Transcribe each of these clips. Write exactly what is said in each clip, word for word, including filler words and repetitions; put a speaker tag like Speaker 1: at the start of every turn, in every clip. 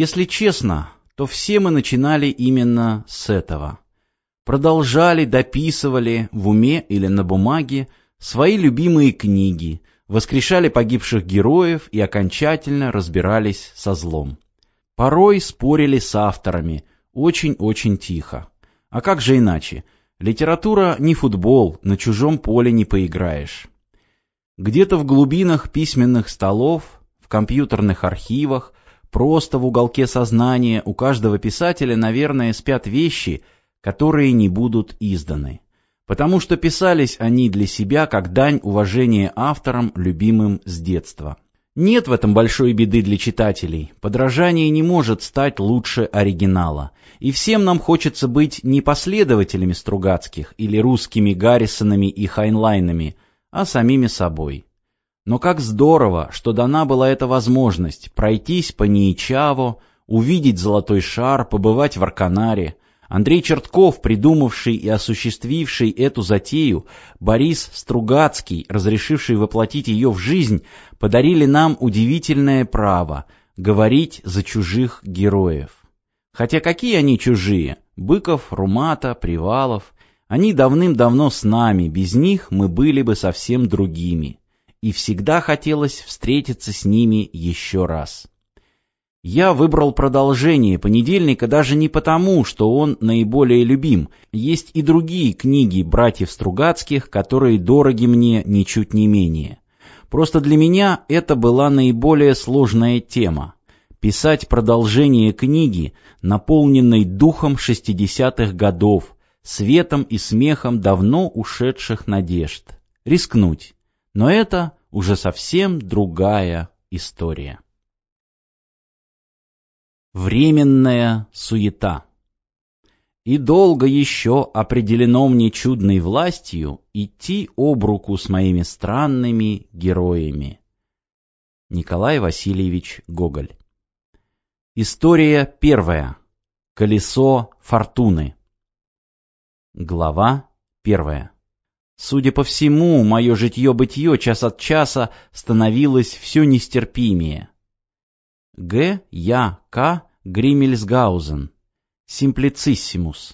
Speaker 1: Если честно, то все мы начинали именно с этого. Продолжали, дописывали в уме или на бумаге свои любимые книги, воскрешали погибших героев и окончательно разбирались со злом. Порой спорили с авторами, очень-очень тихо. А как же иначе? Литература не футбол, на чужом поле не поиграешь. Где-то в глубинах письменных столов, в компьютерных архивах, просто в уголке сознания у каждого писателя, наверное, спят вещи, которые не будут изданы. Потому что писались они для себя как дань уважения авторам, любимым с детства. Нет в этом большой беды для читателей. Подражание не может стать лучше оригинала. И всем нам хочется быть не последователями Стругацких или русскими Гаррисонами и Хайнлайнами, а самими собой. Но как здорово, что дана была эта возможность пройтись по Нейчаво, увидеть золотой шар, побывать в Арканаре. Андрей Чертков, придумавший и осуществивший эту затею, Борис Стругацкий, разрешивший воплотить ее в жизнь, подарили нам удивительное право говорить за чужих героев. Хотя какие они чужие? Быков, Румата, Привалов. Они давным-давно с нами, без них мы были бы совсем другими. И всегда хотелось встретиться с ними еще раз. Я выбрал продолжение «Понедельника» даже не потому, что он наиболее любим. Есть и другие книги братьев Стругацких, которые дороги мне ничуть не менее. Просто для меня это была наиболее сложная тема. Писать продолжение книги, наполненной духом шестидесятых годов, светом и смехом давно ушедших надежд. Рискнуть. Но это уже совсем другая история. Временная суета. И долго еще определено мне чудной властью идти об руку с моими странными героями. Николай Васильевич Гоголь. История первая. Колесо фортуны. Глава первая. Судя по всему, мое житье-бытье час от часа становилось все нестерпимее. Г. Я. К. Гриммельсгаузен. Симплициссимус.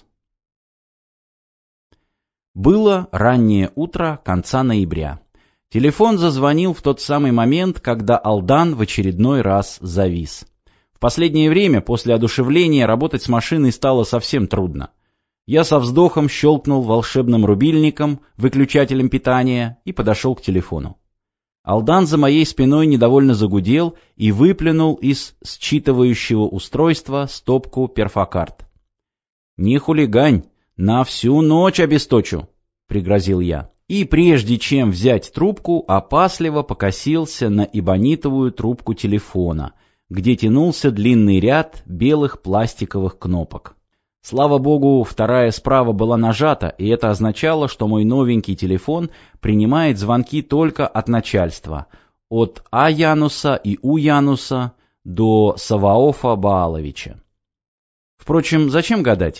Speaker 1: Было раннее утро конца ноября. Телефон зазвонил в тот самый момент, когда Алдан в очередной раз завис. В последнее время, после одушевления, работать с машиной стало совсем трудно. Я со вздохом щелкнул волшебным рубильником, выключателем питания, и подошел к телефону. Алдан за моей спиной недовольно загудел и выплюнул из считывающего устройства стопку перфокарт. «Не хулигань, на всю ночь обесточу», — пригрозил я. И прежде чем взять трубку, опасливо покосился на эбонитовую трубку телефона, где тянулся длинный ряд белых пластиковых кнопок. Слава богу, вторая справа была нажата, и это означало, что мой новенький телефон принимает звонки только от начальства, от А. Януса и У. Януса до Саваофа Бааловича. Впрочем, зачем гадать?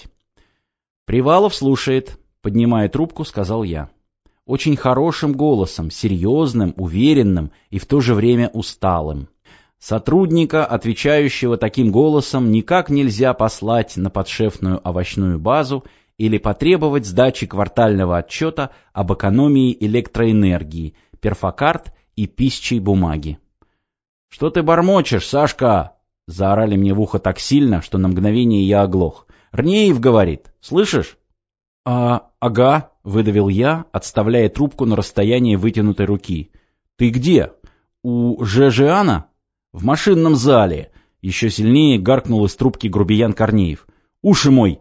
Speaker 1: «Привалов слушает», — поднимая трубку, сказал я. Очень хорошим голосом, серьезным, уверенным и в то же время усталым. Сотрудника, отвечающего таким голосом, никак нельзя послать на подшефную овощную базу или потребовать сдачи квартального отчета об экономии электроэнергии, перфокарт и пищей бумаги. «Что ты бормочешь, Сашка?» — заорали мне в ухо так сильно, что на мгновение я оглох. «Рнеев говорит. Слышишь?» «А, ага», — выдавил я, отставляя трубку на расстояние вытянутой руки. «Ты где? У Жежиана?» «В машинном зале!» — еще сильнее гаркнул из трубки грубиян Корнеев. «Уши мой!»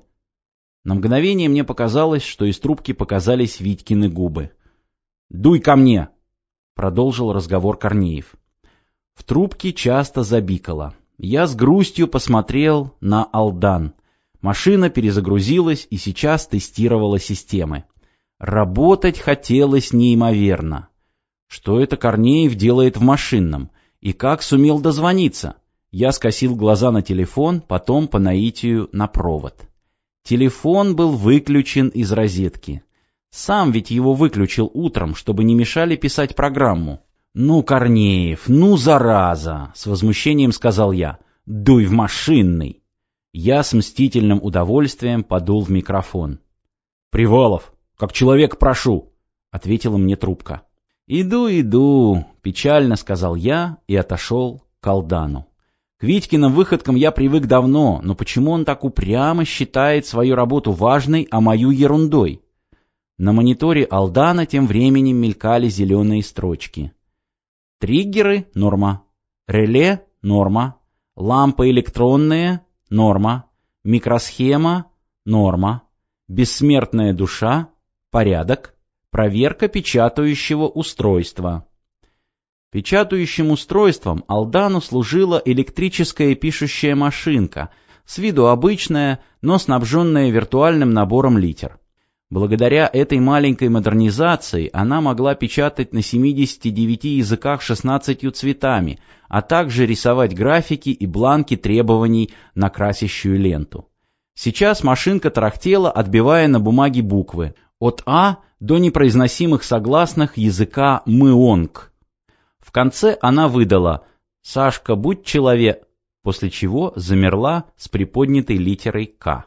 Speaker 1: На мгновение мне показалось, что из трубки показались Витькины губы. «Дуй ко мне!» — продолжил разговор Корнеев. В трубке часто забикало. Я с грустью посмотрел на Алдан. Машина перезагрузилась и сейчас тестировала системы. Работать хотелось неимоверно. Что это Корнеев делает в машинном? И как сумел дозвониться? Я скосил глаза на телефон, потом по наитию на провод. Телефон был выключен из розетки. Сам ведь его выключил утром, чтобы не мешали писать программу. «Ну, Корнеев, ну, зараза!» — с возмущением сказал я. Дуй в машинный!» Я с мстительным удовольствием подул в микрофон. «Привалов, как человек прошу!» — ответила мне трубка. «Иду, иду!» — печально сказал я и отошел к Алдану. К Витькиным выходкам я привык давно, но почему он так упрямо считает свою работу важной, а мою ерундой? На мониторе Алдана тем временем мелькали зеленые строчки. Триггеры — норма. Реле — норма. Лампы электронные — норма. Микросхема — норма. Бессмертная душа — порядок. Проверка печатающего устройства. Печатающим устройством Алдану служила электрическая пишущая машинка, с виду обычная, но снабженная виртуальным набором литер. Благодаря этой маленькой модернизации она могла печатать на семидесяти девяти языках шестнадцатью цветами, а также рисовать графики и бланки требований на красящую ленту. Сейчас машинка тарахтела, отбивая на бумаге буквы от А до непроизносимых согласных языка мыонг. В конце она выдала «Сашка, будь человек», после чего замерла с приподнятой литерой «К».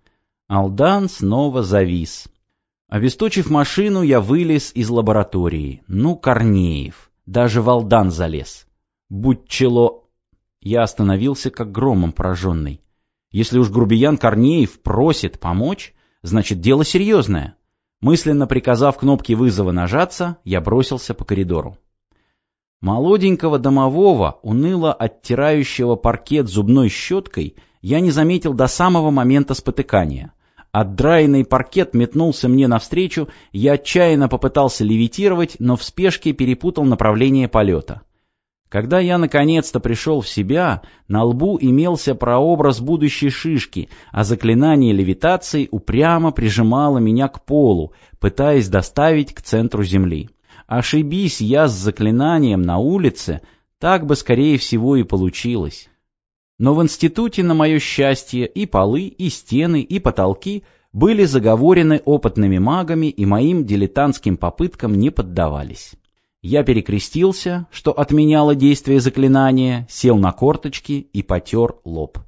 Speaker 1: Алдан снова завис. Обесточив машину, я вылез из лаборатории. Ну, Корнеев, даже в Алдан залез. Будь чело... Я остановился, как громом пораженный. Если уж грубиян Корнеев просит помочь, значит дело серьезное. Мысленно приказав кнопке вызова нажаться, я бросился по коридору. Молоденького домового, уныло оттирающего паркет зубной щеткой, я не заметил до самого момента спотыкания. Отдраенный паркет метнулся мне навстречу, я отчаянно попытался левитировать, но в спешке перепутал направление полета. Когда я наконец-то пришел в себя, на лбу имелся прообраз будущей шишки, а заклинание левитации упрямо прижимало меня к полу, пытаясь доставить к центру земли. Ошибись я с заклинанием на улице, так бы, скорее всего, и получилось. Но в институте, на мое счастье, и полы, и стены, и потолки были заговорены опытными магами и моим дилетантским попыткам не поддавались. Я перекрестился, что отменяло действие заклинания, сел на корточки и потер лоб.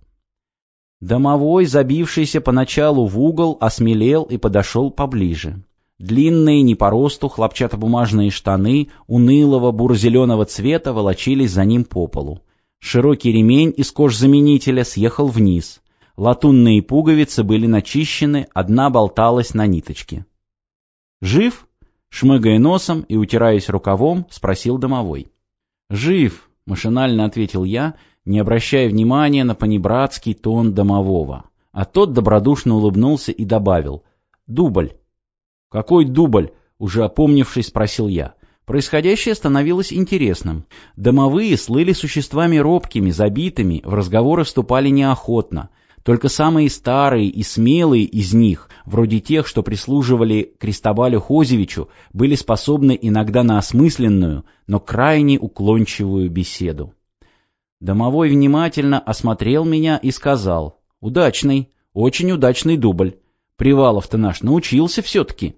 Speaker 1: Домовой, забившийся поначалу в угол, осмелел и подошел поближе. Длинные, не по росту, хлопчатобумажные штаны унылого буро-зеленого цвета волочились за ним по полу. Широкий ремень из кожзаменителя съехал вниз. Латунные пуговицы были начищены, одна болталась на ниточке. «Жив?» — шмыгая носом и утираясь рукавом, спросил домовой. «Жив», — машинально ответил я, не обращая внимания на понебратский тон домового. А тот добродушно улыбнулся и добавил: «Дубль». «Какой дубль?» — уже опомнившись, спросил я. Происходящее становилось интересным. Домовые слыли существами робкими, забитыми, в разговоры вступали неохотно. Только самые старые и смелые из них, вроде тех, что прислуживали Кристобалю Хозевичу, были способны иногда на осмысленную, но крайне уклончивую беседу. Домовой внимательно осмотрел меня и сказал: «Удачный, очень удачный дубль. Привалов-то наш научился все-таки».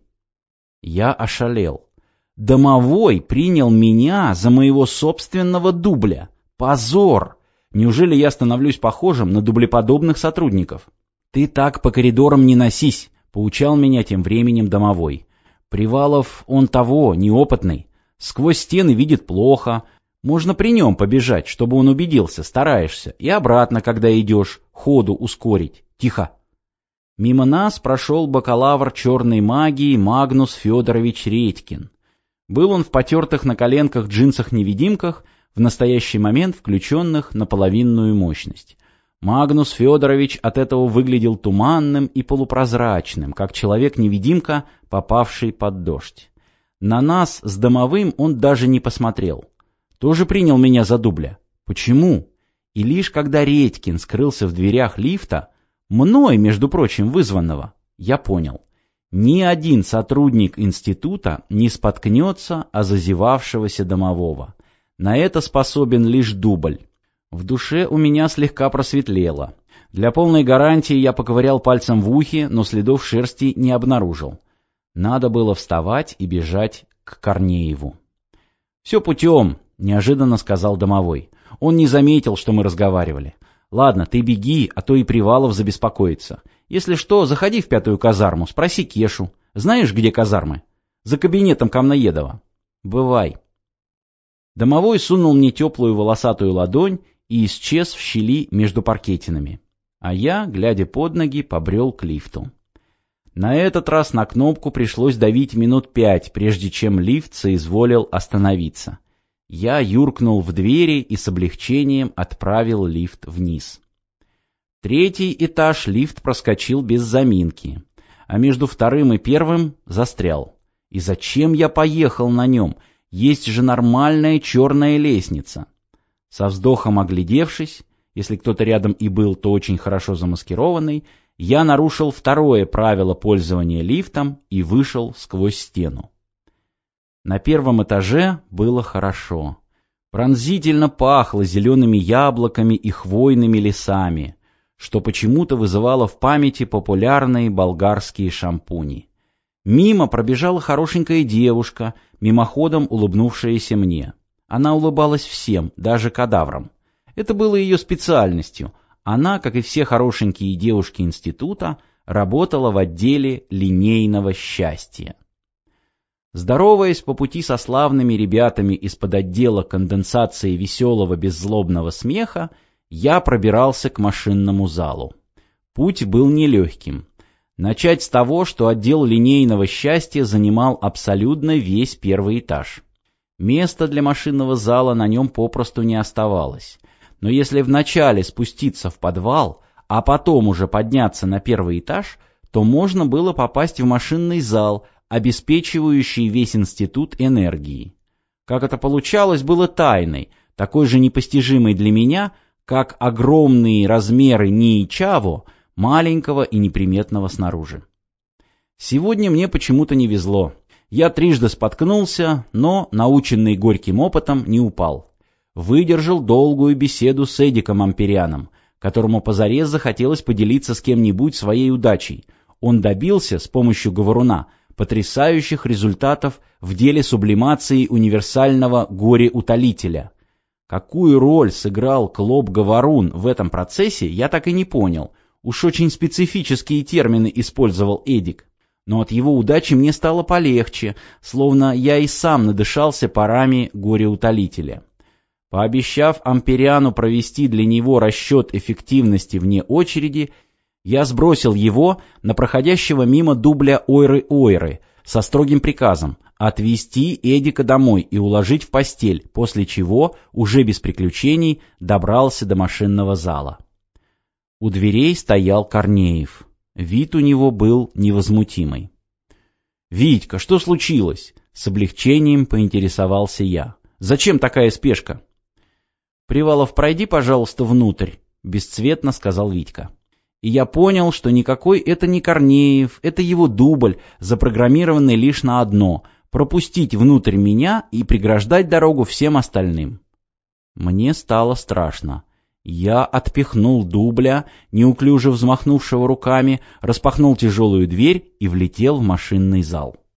Speaker 1: Я ошалел. Домовой принял меня за моего собственного дубля. Позор! Неужели я становлюсь похожим на дублеподобных сотрудников? «Ты так по коридорам не носись», — поучал меня тем временем домовой. «Привалов, он того, неопытный. Сквозь стены видит плохо. Можно при нем побежать, чтобы он убедился, стараешься, и обратно, когда идешь, ходу ускорить. Тихо». Мимо нас прошел бакалавр черной магии Магнус Федорович Редькин. Был он в потертых на коленках джинсах-невидимках, в настоящий момент включенных на половинную мощность. Магнус Федорович от этого выглядел туманным и полупрозрачным, как человек-невидимка, попавший под дождь. На нас с домовым он даже не посмотрел. Тоже принял меня за дубля. Почему? И лишь когда Редькин скрылся в дверях лифта, мной, между прочим, вызванного, я понял. Ни один сотрудник института не споткнется о зазевавшегося домового. На это способен лишь дубль. В душе у меня слегка просветлело. Для полной гарантии я поковырял пальцем в ухе, но следов шерсти не обнаружил. Надо было вставать и бежать к Корнееву. «Все путем», — неожиданно сказал домовой. Он не заметил, что мы разговаривали. Ладно, ты беги, а то и Привалов забеспокоится. Если что, заходи в пятую казарму, спроси Кешу. Знаешь, где казармы? За кабинетом Камноедова. Бывай. Домовой сунул мне теплую волосатую ладонь и исчез в щели между паркетинами. А я, глядя под ноги, побрел к лифту. На этот раз на кнопку пришлось давить минут пять, прежде чем лифт соизволил остановиться. Я юркнул в двери и с облегчением отправил лифт вниз. Третий этаж лифт проскочил без заминки, а между вторым и первым застрял. И зачем я поехал на нем? Есть же нормальная черная лестница. Со вздохом оглядевшись, если кто-то рядом и был, то очень хорошо замаскированный, я нарушил второе правило пользования лифтом и вышел сквозь стену. На первом этаже было хорошо. Пронзительно пахло зелеными яблоками и хвойными лесами, что почему-то вызывало в памяти популярные болгарские шампуни. Мимо пробежала хорошенькая девушка, мимоходом улыбнувшаяся мне. Она улыбалась всем, даже кадаврам. Это было ее специальностью. Она, как и все хорошенькие девушки института, работала в отделе линейного счастья. Здороваясь по пути со славными ребятами из-под отдела конденсации веселого беззлобного смеха, я пробирался к машинному залу. Путь был нелегким. Начать с того, что отдел линейного счастья занимал абсолютно весь первый этаж. Места для машинного зала на нем попросту не оставалось. Но если вначале спуститься в подвал, а потом уже подняться на первый этаж, то можно было попасть в машинный зал, обеспечивающий весь институт энергией. Как это получалось, было тайной, такой же непостижимой для меня, как огромные размеры Ниичаво, маленького и неприметного снаружи. Сегодня мне почему-то не везло. Я трижды споткнулся, но, наученный горьким опытом, не упал. Выдержал долгую беседу с Эдиком Амперианом, которому позарез захотелось поделиться с кем-нибудь своей удачей. Он добился с помощью говоруна потрясающих результатов в деле сублимации универсального горе-утолителя. Какую роль сыграл Клоп-говорун в этом процессе, я так и не понял. Уж очень специфические термины использовал Эдик. Но от его удачи мне стало полегче, словно я и сам надышался парами горе-утолителя. Пообещав Ампериану провести для него расчет эффективности вне очереди, я сбросил его на проходящего мимо дубля Ойры-Ойры со строгим приказом отвезти Эдика домой и уложить в постель, после чего, уже без приключений, добрался до машинного зала. У дверей стоял Корнеев. Вид у него был невозмутимый. «Витька, что случилось?» — с облегчением поинтересовался я. «Зачем такая спешка?» «Привалов, пройди, пожалуйста, внутрь», — бесцветно сказал Витька. И я понял, что никакой это не Корнеев, это его дубль, запрограммированный лишь на одно — пропустить внутрь меня и преграждать дорогу всем остальным. Мне стало страшно. Я отпихнул дубля, неуклюже взмахнувшего руками, распахнул тяжелую дверь и влетел в машинный зал.